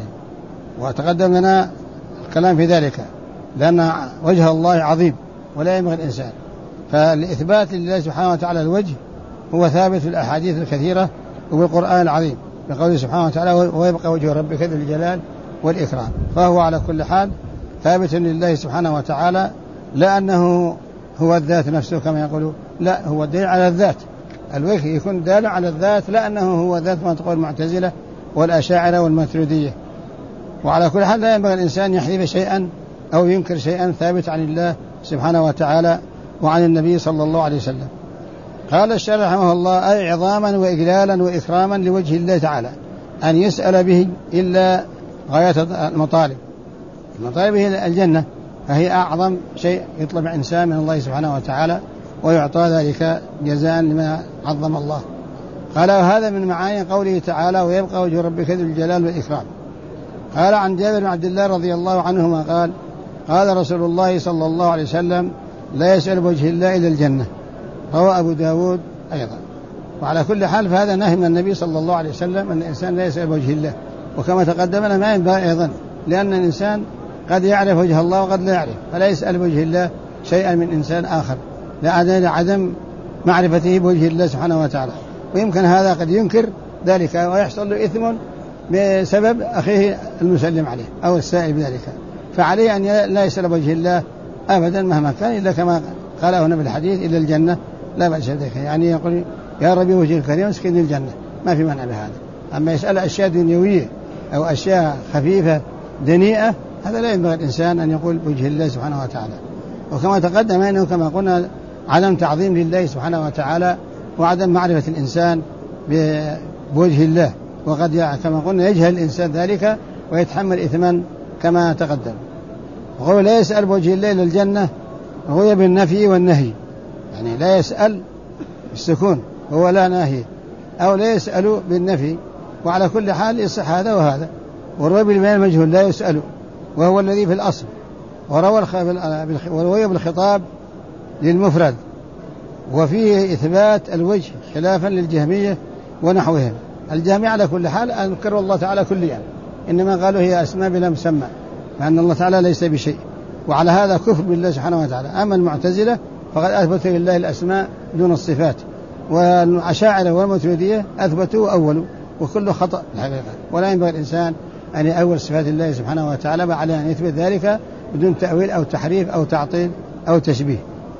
وتقدم لنا الكلام في ذلك لأن وجه الله عظيم ولا ينبغي الإنسان. فالإثبات لله سبحانه وتعالى الوجه هو ثابت في الأحاديث الكثيرة وبالقرآن العظيم بقوله سبحانه وتعالى: ويبقى وجه ربك ذو الجلال والإكرام. فهو على كل حال ثابت لله سبحانه وتعالى، لا أنه هو الذات نفسه كما يقولون، لا، هو دليل على الذات. الوجه يكون دال على الذات، لا أنه هو ذات ما تقول المعتزلة والأشاعرة والماتريدية. وعلى كل حال لا ينبغي الإنسان يحذف شيئا أو ينكر شيئا ثابت عن الله سبحانه وتعالى وعن النبي صلى الله عليه وسلم. قال الشارح رحمه الله: أي عظاما وإجلالا وإكراما لوجه الله تعالى أن يسأل به إلا غاية المطالب. المطالب هي الجنة، فهي أعظم شيء يطلب إنسان من الله سبحانه وتعالى، ويعطى ذلك جزاء لما عظم الله. قال: وهذا من معاني قوله تعالى: ويبقى وجه ربك ذو الجلال والإكرام. قال عن جابر بن عبد الله رضي الله عنهما قال: قال رسول الله صلى الله عليه وسلم: لا يسأل بوجه الله إلا الجنة. رواه أبو داود أيضا. وعلى كل حال فهذا نهي من النبي صلى الله عليه وسلم أن الإنسان لا يسأل بوجه الله، وكما تقدمنا ما ينبغي أيضا، لأن الإنسان قد يعرف وجه الله وقد لا يعرف، فلا يسأل بوجه الله شيئا من إنسان آخر لعدم معرفته بوجه الله سبحانه وتعالى. ويمكن هذا قد ينكر ذلك ويحصل له إثم بسبب أخيه المسلم عليه أو السائل بذلك، فعليه أن لا يسأل بوجه الله أبدا مهما كان، إلا كما قاله هنا بالحديث: إلا الجنة لا بأس بذلك، يعني يقول يا ربي وجه الكريم اسكنني الجنة، ما في مانع بهذا. أما يسأل أشياء دنيوية أو أشياء خفيفة دنيئة هذا لا ينبغي الإنسان أن يقول بوجه الله سبحانه وتعالى. وكما تقدم أنه كما قلنا عدم تعظيم لله سبحانه وتعالى وعدم معرفة الإنسان بوجه الله، وقد كما قلنا يجهل الإنسان ذلك ويتحمل إثما كما تقدم. وقول لا يسأل بوجه الله إلا الجنة هو بالنفي والنهي، يعني لا يسأل بالسكون هو لا ناهي، أو لا يسأل بالنفي. وعلى كل حال يصح هذا وهذا. وروي بالمعنى المجهول لا يسأل وهو الذي في الأصل، وروي بالخطاب للمفرد، وفيه إثبات الوجه خلافا للجهمية ونحوهم. الجهمية على كل حال أنكروا الله تعالى كليا، إنما قالوا هي أسماء بلا مسمى، فأن الله تعالى ليس بشيء، وعلى هذا كفر بالله سبحانه وتعالى. أما المعتزلة فقد أثبتوا لله الأسماء دون الصفات، والأشاعرة والماتريدية أثبتوا وأولوا، وكله خطأ الحقيقة. ولا ينبغي الإنسان أن يأول صفات الله سبحانه وتعالى، بل عليه أن يثبت ذلك بدون تأويل أو تحريف أو تعطيل أو تشبيه.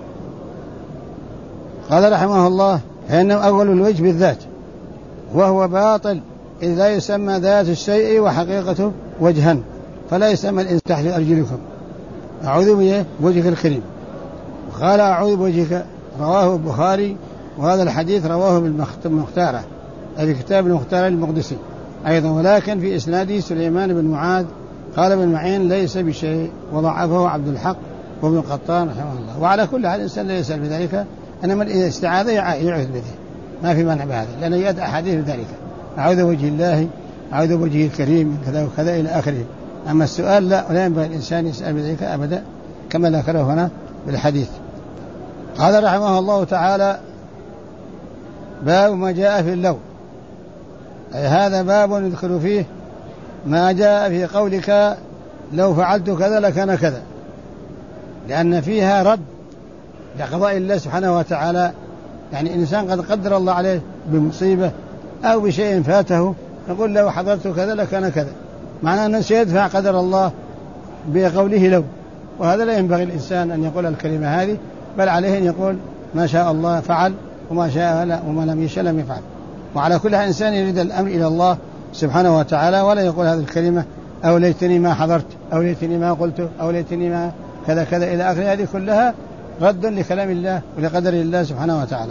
قال رحمه الله: فإنه أول الوجه بالذات وهو باطل، إذ لا يسمى ذات الشيء وحقيقته وجها، فلا يسمى الإنسان تحت أرجلكم أعوذ بوجهك الكريم. قال: أعوذ بوجهك، رواه البخاري، وهذا الحديث رواه بالمختارة أي كتاب المختارة المقدسي أيضا، ولكن في إسناده سليمان بن معاذ قال ابن معين ليس بشيء، وضعفه عبد الحق وابن القطان رحمه الله. وعلى كل حال الإنسان لا يسأل بذلك، إنما الاستعاذة يعوذ به، ما في مانع بهذا، لأنه يأتي أحاديث بذلك: أعوذ بوجه الله، أعوذ بوجهه الكريم من كذا وكذا إلى آخره. أما السؤال لا ينبغي الإنسان يسأل بذلك أبدا، كما ذكره هنا بالحديث. قال رحمه الله تعالى: باب ما جاء في اللو، أي هذا باب يذكر فيه ما جاء في قولك لو فعلت كذا لكان كذا، لأن فيها رد لقضاء الله سبحانه وتعالى. يعني إنسان قد قدر الله عليه بمصيبة أو بشيء فاته يقول لو حضرت كذا لكان كذا، معناه أنه سيدفع قدر الله بقوله لو. وهذا لا ينبغي الإنسان أن يقول الكلمة هذه، بل عليه أن يقول ما شاء الله فعل وما شاء لا وما لم يشاء لم يفعل. وعلى كل إنسان يريد الأمر إلى الله سبحانه وتعالى، ولا يقول هذه الكلمة أو ليتني ما حضرت أو ليتني ما قلت أو ليتني ما كذا كذا إلى آخر. هذه كلها رد لكلام الله ولقدر الله سبحانه وتعالى.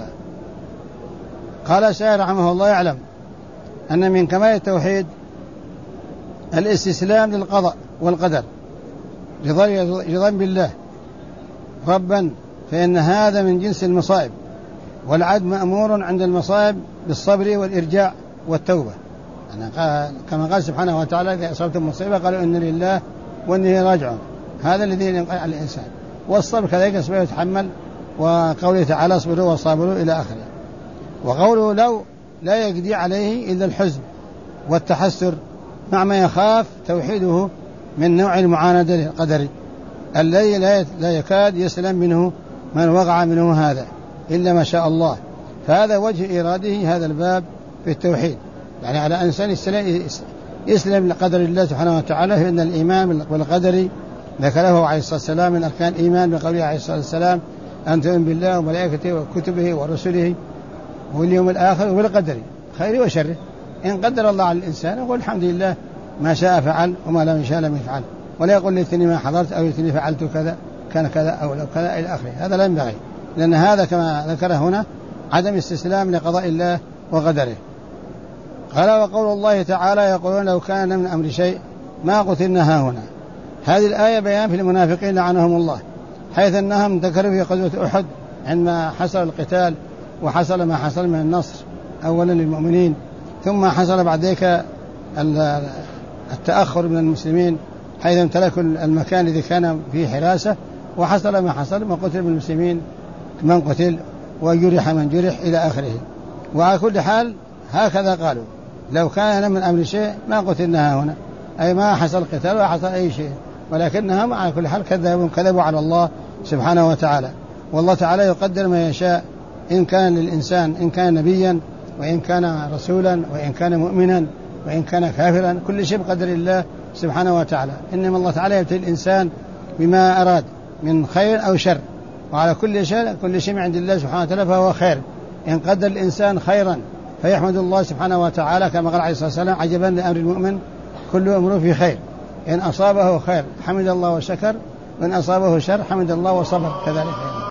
قال الشاعر رحمه الله: يعلم أن من كمال التوحيد الاستسلام للقضاء والقدر رضا بالله ربا، فإن هذا من جنس المصائب، والعبد مأمور عند المصائب بالصبر والإرجاع والتوبة. كما قال سبحانه وتعالى: إذا أصابتم مصيبة قالوا إن لله وإنه راجعون. هذا الذي ينقل على الإنسان. والصبر كذلك يصبر ويتحمل، وقوله تعالى: اصبروا وصابروا إلى آخره. وقوله لو لا يقضي عليه إلا الحزن والتحسر مع ما يخاف توحيده من نوع المعاندة للقدر الذي لا يكاد يسلم منه من وقع منه هذا إلا ما شاء الله. فهذا وجه إيراده هذا الباب في التوحيد، يعني على إنسان يسلم لقدر الله سبحانه وتعالى، فإن الإيمان بالقدر ذكره عليه الصلاة والسلام من أركان الإيمان بقوله عليه الصلاة والسلام: أن تؤمن بالله وملائكته وكتبه ورسله واليوم الآخر وبالقدر خيره وشره. إن قدر الله على الإنسان يقول الحمد لله ما شاء فعل وما لم يشاء لم يفعل، ولا يقول ليتني ما حضرت أو ليتني فعلت كذا كان كذا أو لو كذا إلى آخره. هذا لا ينبغي، لأن هذا كما ذكر هنا عدم استسلام لقضاء الله وقدره. قال: وقول الله تعالى: يقولون لو كان من أمر شيء ما قتلنا هاهنا. هذه الآية بيان في المنافقين لعنهم الله، حيث أنهم ذكروا في غزوة أحد عندما حصل القتال وحصل ما حصل من النصر أولا للمؤمنين، ثم حصل بعد ذلك التأخر من المسلمين حيث امتلكوا المكان الذي كان فيه حراسة، وحصل ما حصل وقتل من المسلمين من قتل وجرح من جرح إلى آخره. وعلى كل حال هكذا قالوا: لو كان من أمر شيء ما قتلنا هنا، أي ما حصل قتال ولا حصل أي شيء، ولكنهم على كل حال كذبوا على الله سبحانه وتعالى. والله تعالى يقدر ما يشاء، إن كان للإنسان، إن كان نبيا وإن كان رسولا وإن كان مؤمنا وإن كان كافرا، كل شيء بقدر الله سبحانه وتعالى. إنما الله تعالى يبتلي الإنسان بما أراد من خير أو شر، وعلى كل شيء من عند الله سبحانه وتعالى فهو خير. إن قدر الإنسان خيرا فيحمد الله سبحانه وتعالى كما قال عليه الصلاة والسلام: عجبا لأمر المؤمن كل أمره في خير. إن أصابه خير حمد الله وشكر، وإن أصابه شر حمد الله وصبر كذلك.